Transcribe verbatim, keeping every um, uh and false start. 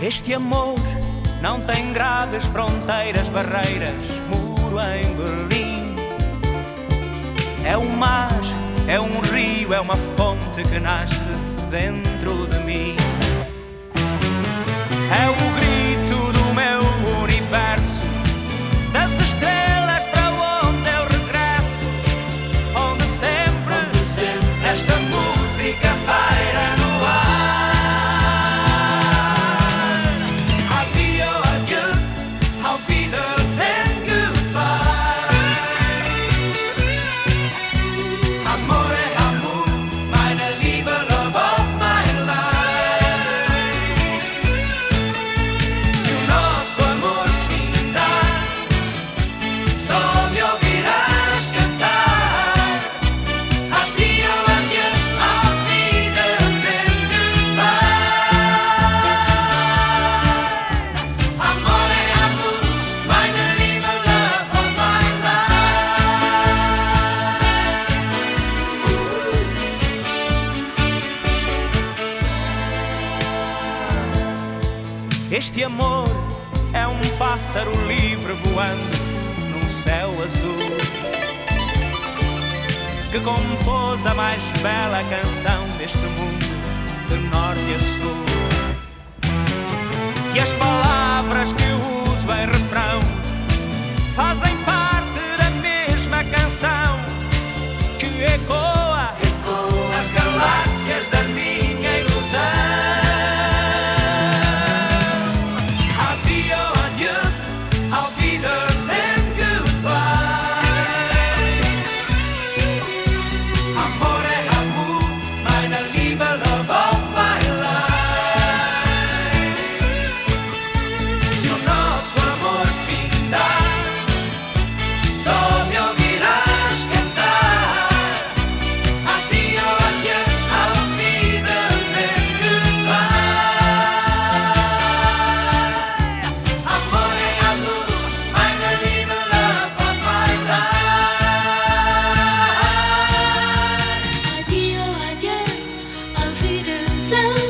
Este amor não tem grades, fronteiras, barreiras, muro em Berlim. É um mar, é um rio, é uma fonte que nasce dentro de mim. É o grito do meu universo, das estrelas para onde eu regresso, onde sempre, onde sempre esta música paira no ar. Este amor é um pássaro livre voando num céu azul, que compôs a mais bela canção deste mundo, de norte a sul. E as palavras que eu uso em refrão fazem parte da mesma canção que ecoa, ecoa nas galáxias da minha ilusão. So